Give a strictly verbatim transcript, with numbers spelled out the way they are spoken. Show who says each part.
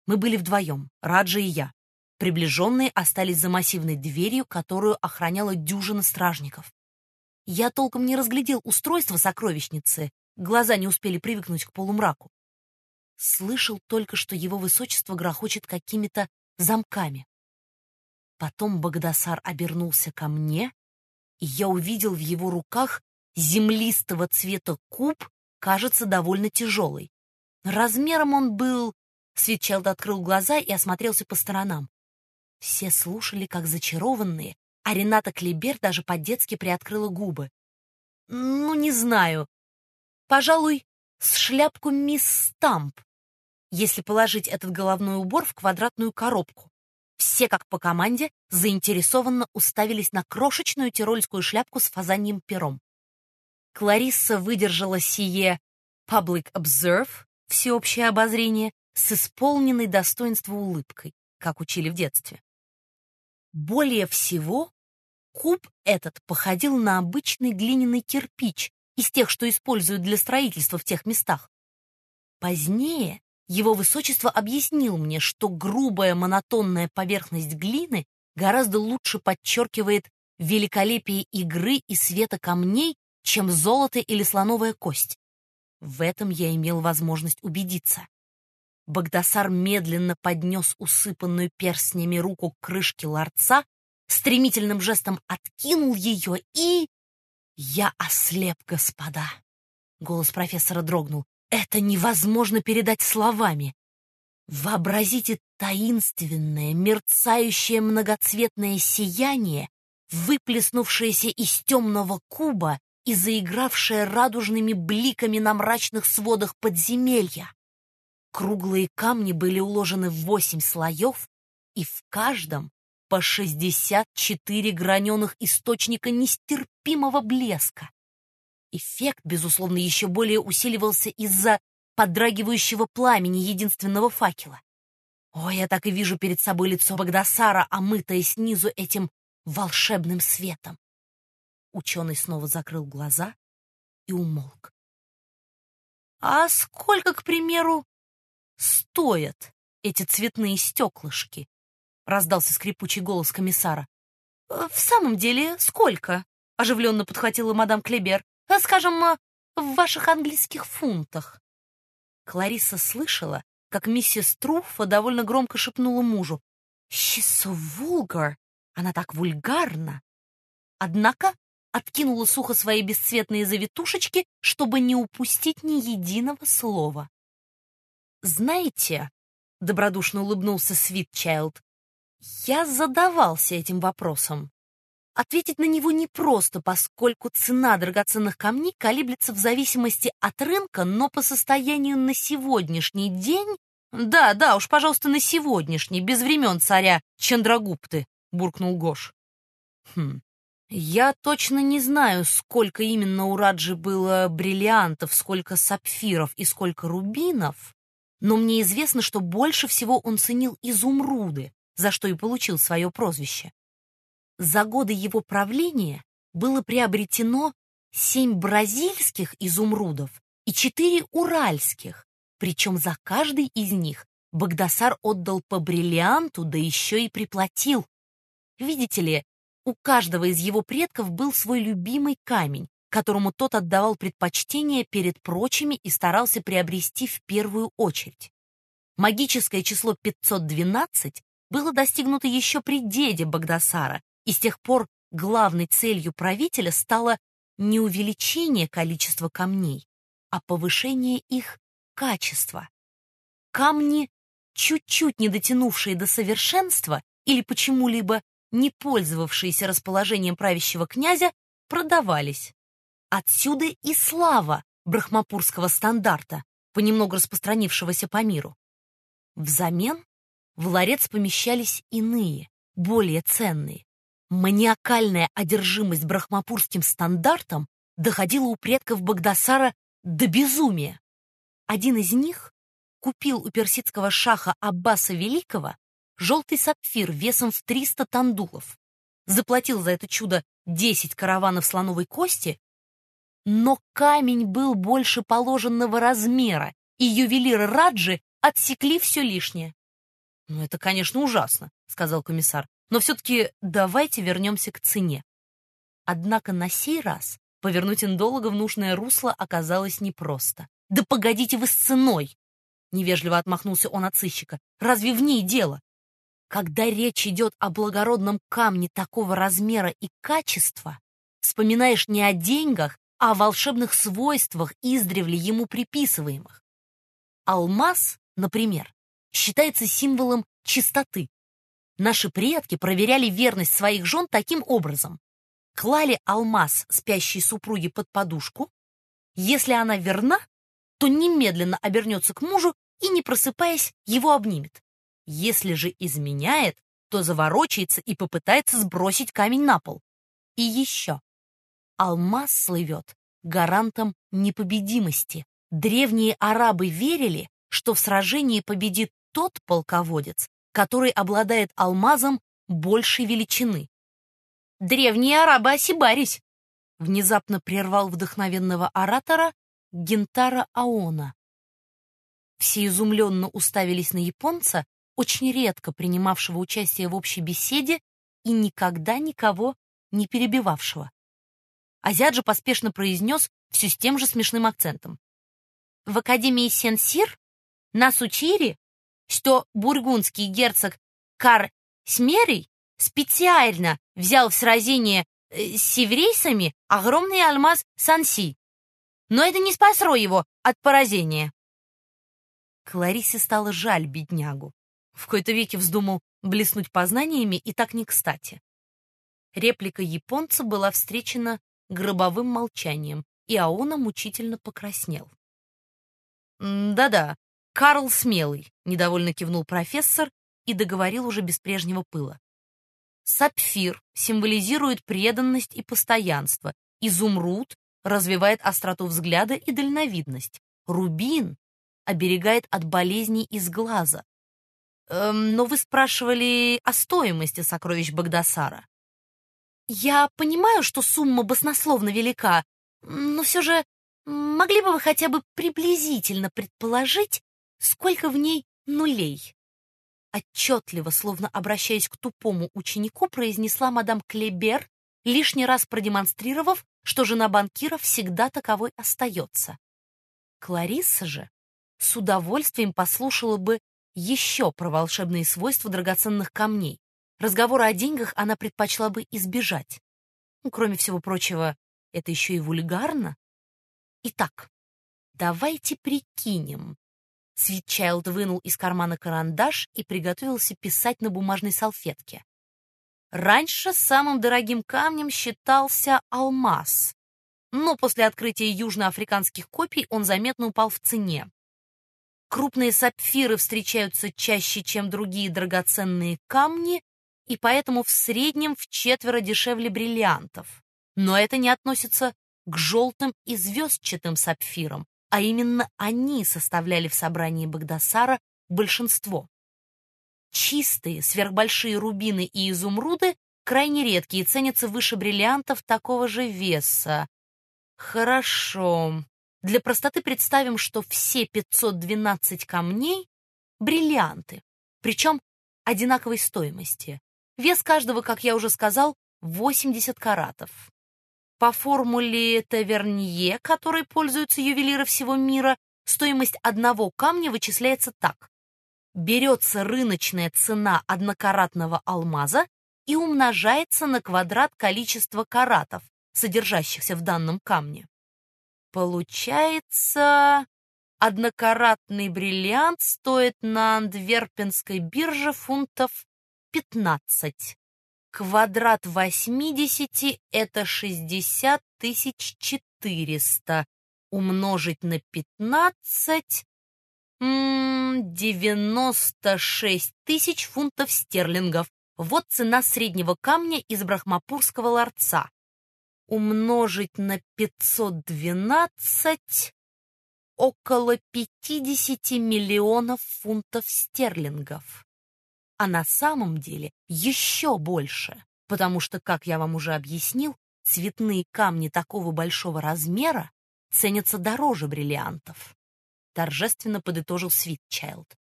Speaker 1: Мы были вдвоем, Раджа и я. Приближенные остались за массивной дверью, которую охраняла дюжина стражников. Я толком не разглядел устройство сокровищницы, глаза не успели привыкнуть к полумраку. Слышал только, что его высочество грохочет какими-то замками. Потом Багдасар обернулся ко мне, и я увидел в его руках землистого цвета куб, кажется, довольно тяжелый. Размером он был... Свитчайлд открыл глаза и осмотрелся по сторонам. Все слушали, как зачарованные, а Рената Клибер даже по-детски приоткрыла губы. Ну, не знаю. Пожалуй, с шляпку мисс Стамп, если положить этот головной убор в квадратную коробку. Все, как по команде, заинтересованно уставились на крошечную тирольскую шляпку с фазаньим пером. Кларисса выдержала сие «public observe» — всеобщее обозрение с исполненной достоинства улыбкой, как учили в детстве. Более всего, куб этот походил на обычный глиняный кирпич из тех, что используют для строительства в тех местах. Позднее его высочество объяснил мне, что грубая монотонная поверхность глины гораздо лучше подчеркивает великолепие игры и света камней, чем золото или слоновая кость. В этом я имел возможность убедиться. Багдасар медленно поднес усыпанную перстнями руку к крышке ларца, стремительным жестом откинул ее и... Я ослеп, господа. Голос профессора дрогнул. Это невозможно передать словами. Вообразите таинственное, мерцающее многоцветное сияние, выплеснувшееся из темного куба и заигравшее радужными бликами на мрачных сводах подземелья. Круглые камни были уложены в восемь слоев, и в каждом по шестьдесят четыре граненых источника нестерпимого блеска. Эффект, безусловно, еще более усиливался из-за подрагивающего пламени единственного факела. О, я так и вижу перед собой лицо Багдасара, омытое снизу этим волшебным светом. Ученый снова закрыл глаза и умолк. А сколько, к примеру, стоят эти цветные стеклышки? Раздался скрипучий голос комиссара. В самом деле, сколько? Оживленно подхватила мадам Клибер. Скажем, в ваших английских фунтах. Кларисса слышала, как миссис Труффа довольно громко шепнула мужу. She's so vulgar. Она так вульгарна. Однако откинула сухо свои бесцветные завитушечки, чтобы не упустить ни единого слова. «Знаете», — добродушно улыбнулся Свитчайлд, «я задавался этим вопросом. Ответить на него непросто, поскольку цена драгоценных камней колеблется в зависимости от рынка, но по состоянию на сегодняшний день... Да, да, уж, пожалуйста, на сегодняшний, без времен царя Чандрагупты», — буркнул Гош. «Хм, я точно не знаю, сколько именно у Раджи было бриллиантов, сколько сапфиров и сколько рубинов, но мне известно, что больше всего он ценил изумруды, за что и получил свое прозвище. За годы его правления было приобретено семь бразильских изумрудов и четыре уральских, причем за каждый из них Багдасар отдал по бриллианту, да еще и приплатил. Видите ли, у каждого из его предков был свой любимый камень, которому тот отдавал предпочтение перед прочими и старался приобрести в первую очередь. Магическое число пятьсот двенадцать было достигнуто еще при деде Багдасара, и с тех пор главной целью правителя стало не увеличение количества камней, а повышение их качества. Камни, чуть-чуть не дотянувшие до совершенства или почему-либо не пользовавшиеся расположением правящего князя, продавались. Отсюда и слава брахмапурского стандарта, понемногу распространившегося по миру. Взамен в ларец помещались иные, более ценные. Маниакальная одержимость брахмапурским стандартом доходила у предков Багдасара до безумия. Один из них купил у персидского шаха Аббаса Великого желтый сапфир весом в триста тандулов, заплатил за это чудо десять караванов слоновой кости, но камень был больше положенного размера, и ювелиры Раджи отсекли все лишнее. «Ну, это, конечно, ужасно», — сказал комиссар. «Но все-таки давайте вернемся к цене». Однако на сей раз повернуть индолога в нужное русло оказалось непросто. «Да погодите вы с ценой!» — невежливо отмахнулся он от сыщика. «Разве в ней дело? Когда речь идет о благородном камне такого размера и качества, вспоминаешь не о деньгах, а о волшебных свойствах, издревле ему приписываемых. Алмаз, например, считается символом чистоты. Наши предки проверяли верность своих жен таким образом. Клали алмаз спящей супруге под подушку. Если она верна, то немедленно обернется к мужу и, не просыпаясь, его обнимет. Если же изменяет, то заворочается и попытается сбросить камень на пол. И еще. Алмаз слывет гарантом непобедимости. Древние арабы верили, что в сражении победит тот полководец, который обладает алмазом большей величины. «Древние арабы ошибались!» — внезапно прервал вдохновенного оратора Гентара Аона. Все изумленно уставились на японца, очень редко принимавшего участие в общей беседе и никогда никого не перебивавшего. Азиат же поспешно произнес все с тем же смешным акцентом. «В Академии Сен-Сир нас учили, что бургундский герцог Кар Смерий специально взял в сражение с севрейцами огромный алмаз Санси, но это не спасло его от поражения». Кларисе стало жаль беднягу. В кои-то веки вздумал блеснуть познаниями и так не кстати. Реплика японца была встречена гробовым молчанием, и Аона мучительно покраснел. «Да-да, Карл Смелый», — недовольно кивнул профессор и договорил уже без прежнего пыла. «Сапфир символизирует преданность и постоянство, изумруд развивает остроту взгляда и дальновидность, рубин оберегает от болезней из глаза. Эм, но вы спрашивали о стоимости сокровищ Багдасара. Я понимаю, что сумма баснословно велика, но все же могли бы вы хотя бы приблизительно предположить, сколько в ней нулей?» Отчетливо, словно обращаясь к тупому ученику, произнесла мадам Клебер, лишний раз продемонстрировав, что жена банкира всегда таковой остается. Кларисса же с удовольствием послушала бы еще про волшебные свойства драгоценных камней. Разговора о деньгах она предпочла бы избежать. Ну, кроме всего прочего, это еще и вульгарно. Итак, давайте прикинем. Свитчайлд вынул из кармана карандаш и приготовился писать на бумажной салфетке. Раньше самым дорогим камнем считался алмаз, но после открытия южноафриканских копий он заметно упал в цене. Крупные сапфиры встречаются чаще, чем другие драгоценные камни, и поэтому в среднем вчетверо дешевле бриллиантов. Но это не относится к желтым и звездчатым сапфирам, а именно они составляли в собрании Багдасара большинство. Чистые, сверхбольшие рубины и изумруды крайне редкие и ценятся выше бриллиантов такого же веса. Хорошо. Для простоты представим, что все пятьсот двенадцать камней — бриллианты, причем одинаковой стоимости. Вес каждого, как я уже сказал, восемьдесят каратов. По формуле Тавернье, которой пользуются ювелиры всего мира, стоимость одного камня вычисляется так. Берется рыночная цена однокаратного алмаза и умножается на квадрат количества каратов, содержащихся в данном камне. Получается, однокаратный бриллиант стоит на антверпенской бирже фунтов пятнадцать. Квадрат восьмидесяти — это шестьдесят тысяч четыреста. Умножить на пятнадцать — девяносто шесть тысяч фунтов стерлингов. Вот цена среднего камня из Брахмапурского ларца. Умножить на пятьсот двенадцать — около пятидесяти миллионов фунтов стерлингов. А на самом деле еще больше, потому что, как я вам уже объяснил, цветные камни такого большого размера ценятся дороже бриллиантов. Торжественно подытожил Свитчайлд.